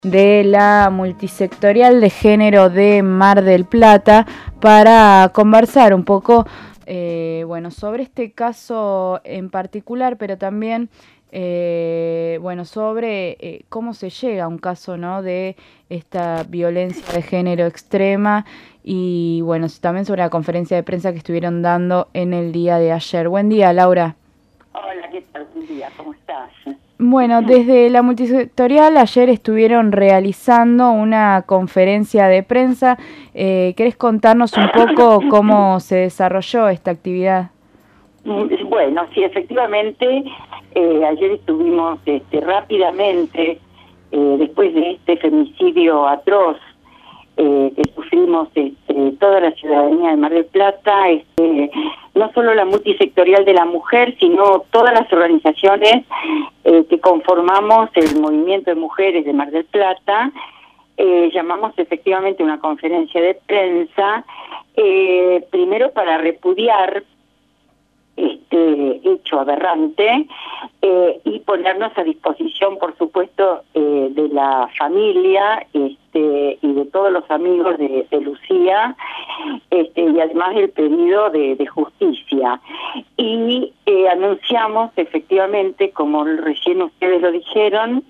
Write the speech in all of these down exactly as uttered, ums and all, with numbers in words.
de la multisectorial de género de Mar del Plata para conversar un poco eh, bueno, sobre este caso en particular, pero también eh, bueno, sobre eh, cómo se llega a un caso, ¿no?, de esta violencia de género extrema y bueno, también sobre la conferencia de prensa que estuvieron dando en el día de ayer. Buen día, Laura. Hola, ¿qué tal? Buen día, ¿cómo estás? Bueno, desde la multisectorial ayer estuvieron realizando una conferencia de prensa. Eh, ¿Querés contarnos un poco cómo se desarrolló esta actividad? Bueno, sí, efectivamente, eh, ayer estuvimos este, rápidamente, eh, después de este femicidio atroz eh, que sufrimos este, toda la ciudadanía de Mar del Plata, este, no solo la multisectorial de la mujer, sino todas las organizaciones eh, que conformamos el movimiento de mujeres de Mar del Plata, eh, llamamos efectivamente una conferencia de prensa, eh, primero para repudiar este hecho aberrante eh, y ponernos a disposición, por supuesto, eh, de la familia este, y de todos los amigos de, de Lucía, este, y además el pedido de, de justicia. Y eh, anunciamos efectivamente, como recién ustedes lo dijeron,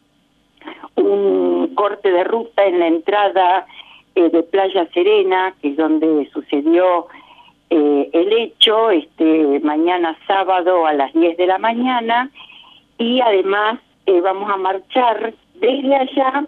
un corte de ruta en la entrada eh, de Playa Serena, que es donde sucedió Eh, el hecho, este mañana sábado a las diez de la mañana, y además eh, vamos a marchar desde allá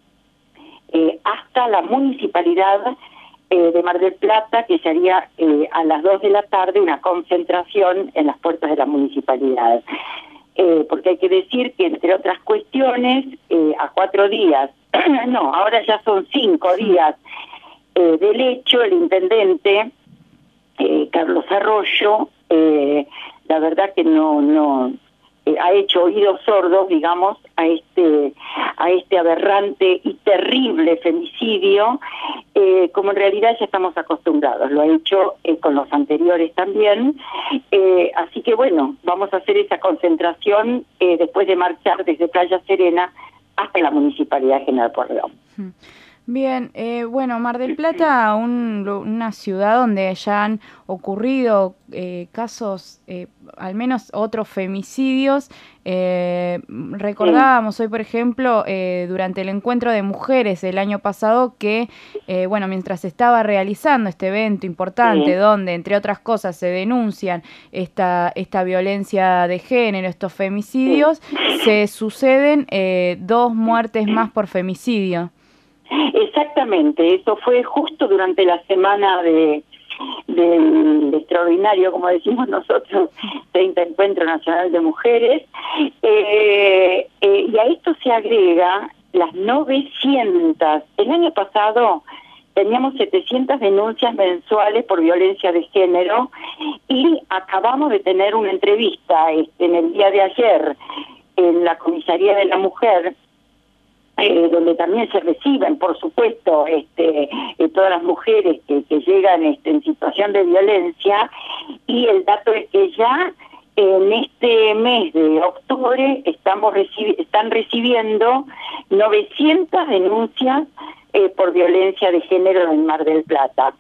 eh, hasta la municipalidad eh, de Mar del Plata, que sería eh, a las dos de la tarde una concentración en las puertas de la municipalidad. Eh, porque hay que decir que, entre otras cuestiones, eh, a cuatro días, no, ahora ya son cinco días eh, del hecho, el intendente Eh, Carlos Arroyo, eh, la verdad que no no eh, ha hecho oídos sordos, digamos, a este a este aberrante y terrible femicidio, eh, como en realidad ya estamos acostumbrados. Lo ha hecho eh, con los anteriores también, eh, así que bueno, vamos a hacer esa concentración eh, después de marchar desde Playa Serena hasta la Municipalidad de General Pueyrredón. Bien, eh, bueno, Mar del Plata, un, una ciudad donde ya han ocurrido eh, casos, eh, al menos otros femicidios. Eh, recordábamos hoy, por ejemplo, eh, durante el encuentro de mujeres del año pasado que, eh, bueno, mientras se estaba realizando este evento importante, sí, donde, entre otras cosas, se denuncian esta, esta violencia de género, estos femicidios, sí, se suceden eh, dos muertes más por femicidio. Exactamente, eso fue justo durante la semana de del extraordinario, como decimos nosotros, treinta Encuentro Nacional de Mujeres, eh, eh, y a esto se agrega las novecientas. El año pasado teníamos setecientas denuncias mensuales por violencia de género y acabamos de tener una entrevista este, en el día de ayer en la Comisaría de la Mujer, Eh, donde también se reciben, por supuesto, este, eh, todas las mujeres que, que llegan este, en situación de violencia, y el dato es que ya en este mes de octubre estamos recibi- están recibiendo novecientas denuncias eh, por violencia de género en Mar del Plata.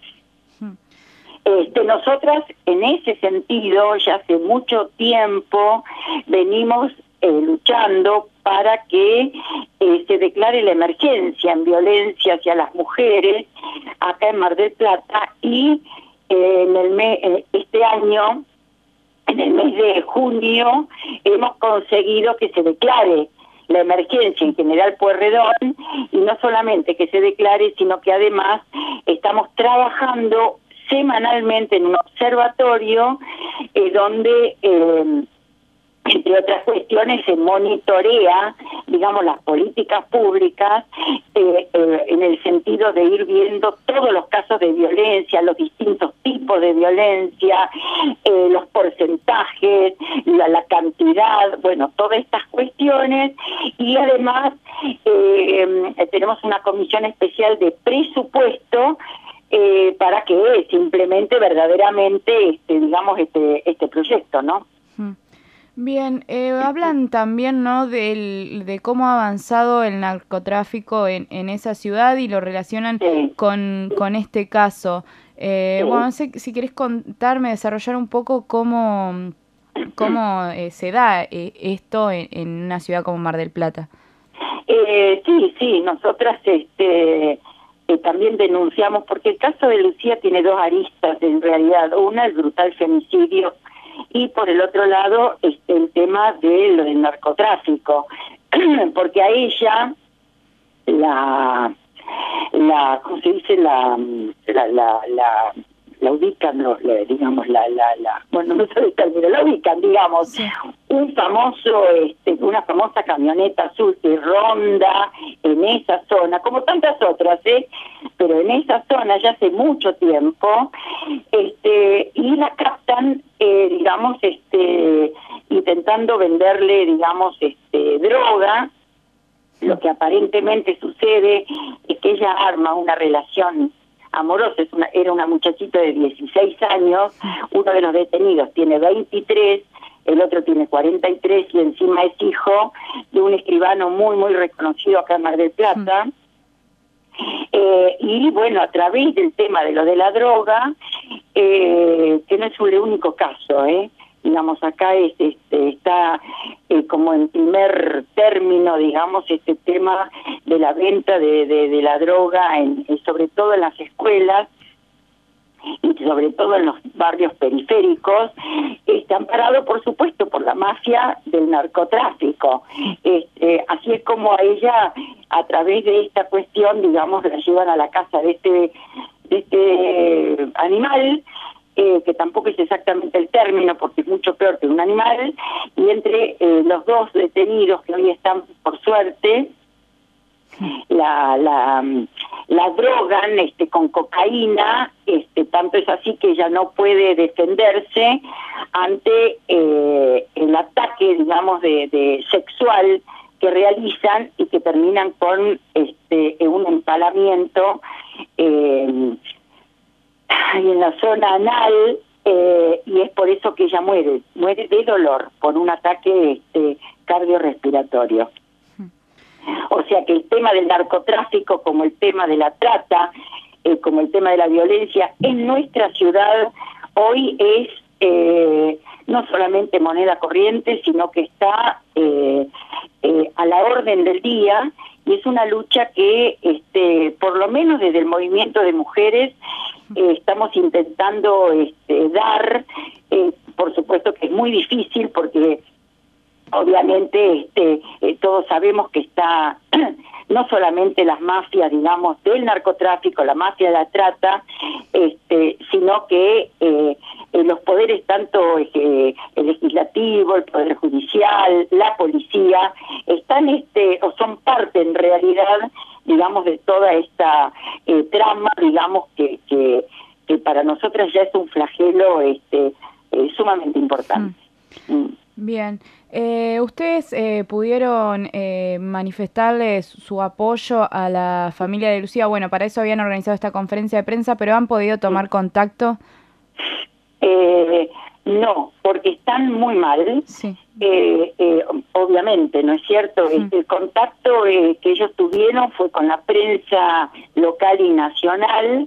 Este, nosotras, en ese sentido, ya hace mucho tiempo venimos eh, luchando para que eh, se declare la emergencia en violencia hacia las mujeres acá en Mar del Plata, y eh, en el mes, eh, este año, en el mes de junio, hemos conseguido que se declare la emergencia en General Pueyrredón, y no solamente que se declare, sino que además estamos trabajando semanalmente en un observatorio eh, donde eh, entre otras cuestiones se monitorea, digamos, las políticas públicas eh, eh, en el sentido de ir viendo todos los casos de violencia, los distintos tipos de violencia, eh, los porcentajes, la, la cantidad, bueno, todas estas cuestiones. Y además eh, tenemos una comisión especial de presupuesto eh, para que se implemente verdaderamente, este, digamos, este, este proyecto, ¿no? Bien, eh, hablan también, ¿no?, del, de cómo ha avanzado el narcotráfico en, en esa ciudad y lo relacionan Sí, con, con este caso. Eh, bueno, no sí. sé si querés contarme, desarrollar un poco cómo, cómo eh, se da eh, esto en, en una ciudad como Mar del Plata. Eh, sí, sí, nosotras este, eh, también denunciamos, porque el caso de Lucía tiene dos aristas en realidad. Una, el brutal femicidio, y por el otro lado, este, el tema de lo del narcotráfico, porque a ella la, la ¿cómo se dice? La, la, la, la la ubican, no, la, digamos, la, la, la, bueno, no sé el término, la ubican, digamos, Sí. un famoso, este, una famosa camioneta azul que ronda en esa zona, como tantas otras, ¿eh? Pero en esa zona ya hace mucho tiempo, este, y la captan, eh, digamos, este, intentando venderle, digamos, este, droga. Lo que aparentemente sucede es que ella arma una relación amorosa, es una, era una muchachita de dieciséis años, uno de los detenidos tiene veintitrés, el otro tiene cuarenta y tres y encima es hijo de un escribano muy, muy reconocido acá en Mar del Plata. Eh, y bueno, a través del tema de lo de la droga, eh, que no es el único caso, ¿eh? digamos, acá es, este, está eh, como en primer término, digamos, este tema de la venta de, de, de la droga, en, sobre todo en las escuelas, y sobre todo en los barrios periféricos, está amparado, por supuesto, por la mafia del narcotráfico. Este, así es como a ella, a través de esta cuestión, digamos, la llevan a la casa de este, de este animal, eh, que tampoco es exactamente el término, porque es mucho peor que un animal, y entre eh, los dos detenidos que hoy están, por suerte, la la la drogan este con cocaína, este tanto es así que ella no puede defenderse ante eh, el ataque, digamos, de, de sexual que realizan y que terminan con este un empalamiento eh, en la zona anal, eh, y es por eso que ella muere, muere de dolor por un ataque este cardiorrespiratorio. O sea que el tema del narcotráfico, como el tema de la trata, eh, como el tema de la violencia en nuestra ciudad hoy es eh, no solamente moneda corriente, sino que está eh, eh, a la orden del día, y es una lucha que este, por lo menos desde el movimiento de mujeres eh, estamos intentando este, dar, eh, por supuesto que es muy difícil porque obviamente este eh, todos sabemos que está no solamente las mafias, digamos, del narcotráfico, la mafia de la trata, este sino que eh, eh, los poderes, tanto eh, el legislativo, el poder judicial, la policía, están este o son parte en realidad, digamos, de toda esta eh, trama, digamos, que, que que para nosotras ya es un flagelo este eh, sumamente importante. Mm. Mm. Bien, eh, ¿ustedes eh, pudieron eh, manifestarles su apoyo a la familia de Lucía? Bueno, para eso habían organizado esta conferencia de prensa, pero ¿han podido tomar contacto? Eh, no, porque están muy mal, Sí. eh, eh, obviamente, ¿no es cierto? Sí. El contacto eh, que ellos tuvieron fue con la prensa local y nacional.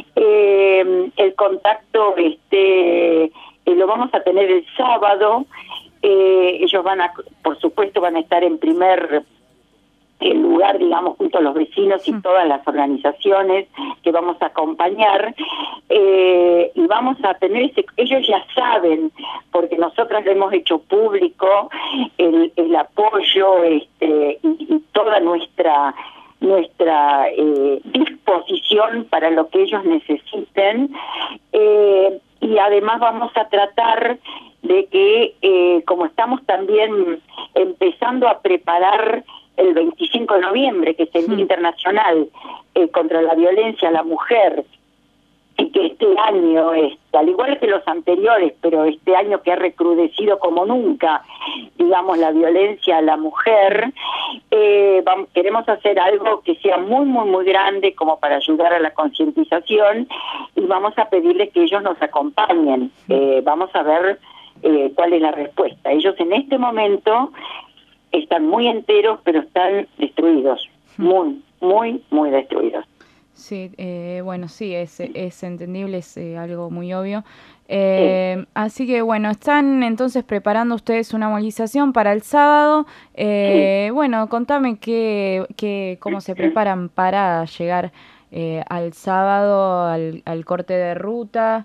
Eh, el contacto este eh, lo vamos a tener el sábado. Eh, ellos van a, por supuesto, van a estar en primer el lugar, digamos, junto a los vecinos y todas las organizaciones que vamos a acompañar, eh, y vamos a tener ese, ellos ya saben, porque nosotras lo hemos hecho público, el, el apoyo este, y, y toda nuestra nuestra eh, disposición para lo que ellos necesiten, eh, y además vamos a tratar de que, eh, como estamos también empezando a preparar el veinticinco de noviembre, que es el Día Sí. Internacional eh, contra la Violencia a la Mujer, y que este año, este, al igual que los anteriores, pero este año que ha recrudecido como nunca, digamos, la violencia a la mujer, eh, vamos, queremos hacer algo que sea muy, muy, muy grande como para ayudar a la concientización, y vamos a pedirles que ellos nos acompañen. Eh, vamos a ver eh, cuál es la respuesta. Ellos en este momento están muy enteros, pero están destruidos, muy, muy, muy destruidos. Sí, eh, bueno, sí, es, es entendible, es eh, algo muy obvio. Eh, sí. Así que, bueno, están entonces preparando ustedes una movilización para el sábado. Eh, sí. Bueno, contame qué, qué, cómo se preparan para llegar eh, al sábado, al, al corte de ruta.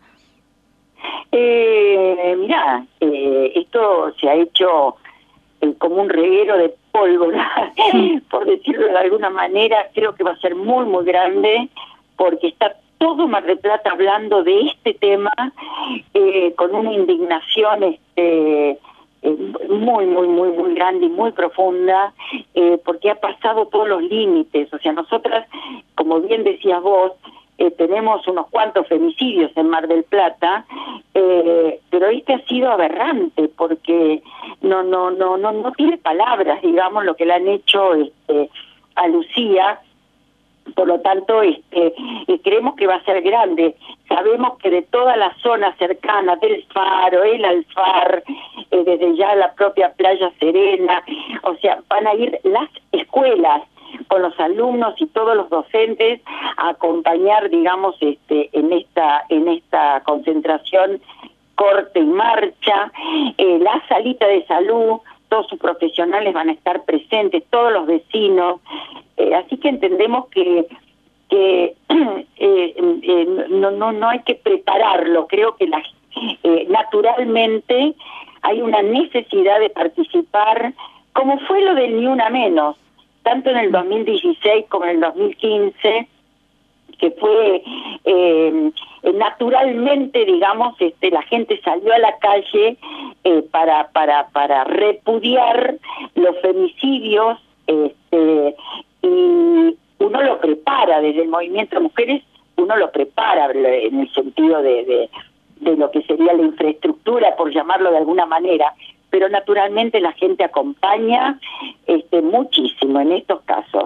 Eh, mirá, eh, esto se ha hecho eh, como un reguero de pólvora, por decirlo de alguna manera. Creo que va a ser muy, muy grande, porque está todo Mar del Plata hablando de este tema, eh, con una indignación este, eh, muy, muy, muy, muy grande y muy profunda, eh, porque ha pasado todos los límites. O sea, nosotras, como bien decías vos, Eh, tenemos unos cuantos femicidios en Mar del Plata, eh, pero este ha sido aberrante porque no no no no no tiene palabras, digamos, lo que le han hecho este, a Lucía. Por lo tanto, este, eh, creemos que va a ser grande. Sabemos que de toda la zona cercana del Faro, el Alfar, eh, desde ya la propia Playa Serena, o sea, van a ir las escuelas con los alumnos y todos los docentes a acompañar, digamos, este, en esta en esta concentración, corte y marcha. Eh, la salita de salud, todos sus profesionales van a estar presentes, todos los vecinos. Eh, así que entendemos que que eh, eh, no no no hay que prepararlo. Creo que la, eh, naturalmente hay una necesidad de participar, como fue lo del Ni Una Menos, tanto en el dos mil dieciséis como en el dos mil quince, que fue eh, naturalmente, digamos, este, la gente salió a la calle eh, para para para repudiar los femicidios, este, y uno lo prepara desde el movimiento de mujeres, uno lo prepara en el sentido de, de, de lo que sería la infraestructura, por llamarlo de alguna manera, pero naturalmente la gente acompaña este, muchísimo en estos casos.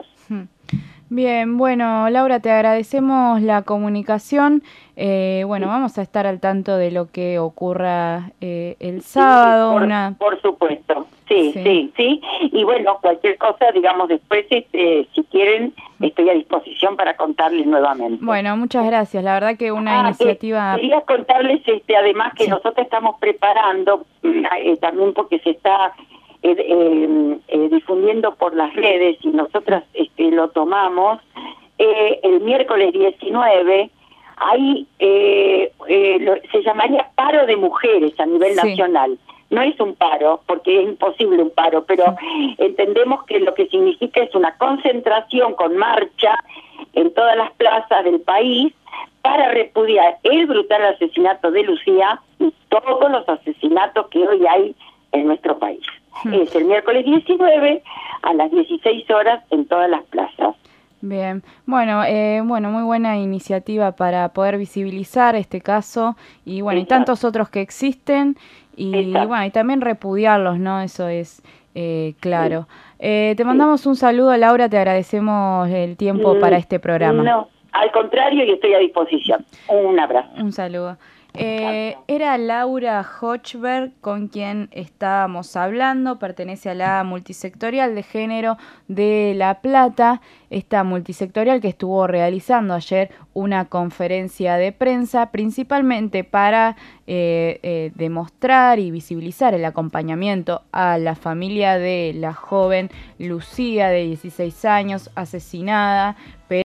Bien, bueno, Laura, te agradecemos la comunicación. Eh, bueno, vamos a estar al tanto de lo que ocurra eh, el sábado. Sí, por, una... por supuesto, sí, sí, sí, sí. Y bueno, cualquier cosa, digamos, después, este, si quieren, estoy a disposición para contarles nuevamente. Bueno, muchas gracias. La verdad que una ah, iniciativa... Que quería contarles, este, además, que sí. Nosotros estamos preparando, eh, también porque se está... Eh, eh, eh, difundiendo por las redes y nosotras este, lo tomamos, eh, el miércoles diecinueve, ahí eh, eh, lo, se llamaría paro de mujeres a nivel sí. nacional. No es un paro, porque es imposible un paro, pero sí. entendemos que lo que significa es una concentración con marcha en todas las plazas del país para repudiar el brutal asesinato de Lucía y todos los asesinatos que hoy hay en nuestro país. Es el miércoles diecinueve a las dieciséis horas en todas las plazas. Bien, bueno, eh, bueno, muy buena iniciativa para poder visibilizar este caso y bueno, Exacto. y tantos otros que existen y, y bueno, y también repudiarlos, ¿no? Eso es eh, claro. Sí. Eh, te mandamos sí. un saludo, Laura, te agradecemos el tiempo mm, para este programa. No, al contrario, y estoy a disposición. Un abrazo. Un saludo. Eh, era Laura Hochberg con quien estábamos hablando, pertenece a la multisectorial de género de La Plata, esta multisectorial que estuvo realizando ayer una conferencia de prensa principalmente para eh, eh, demostrar y visibilizar el acompañamiento a la familia de la joven Lucía de dieciséis años asesinada.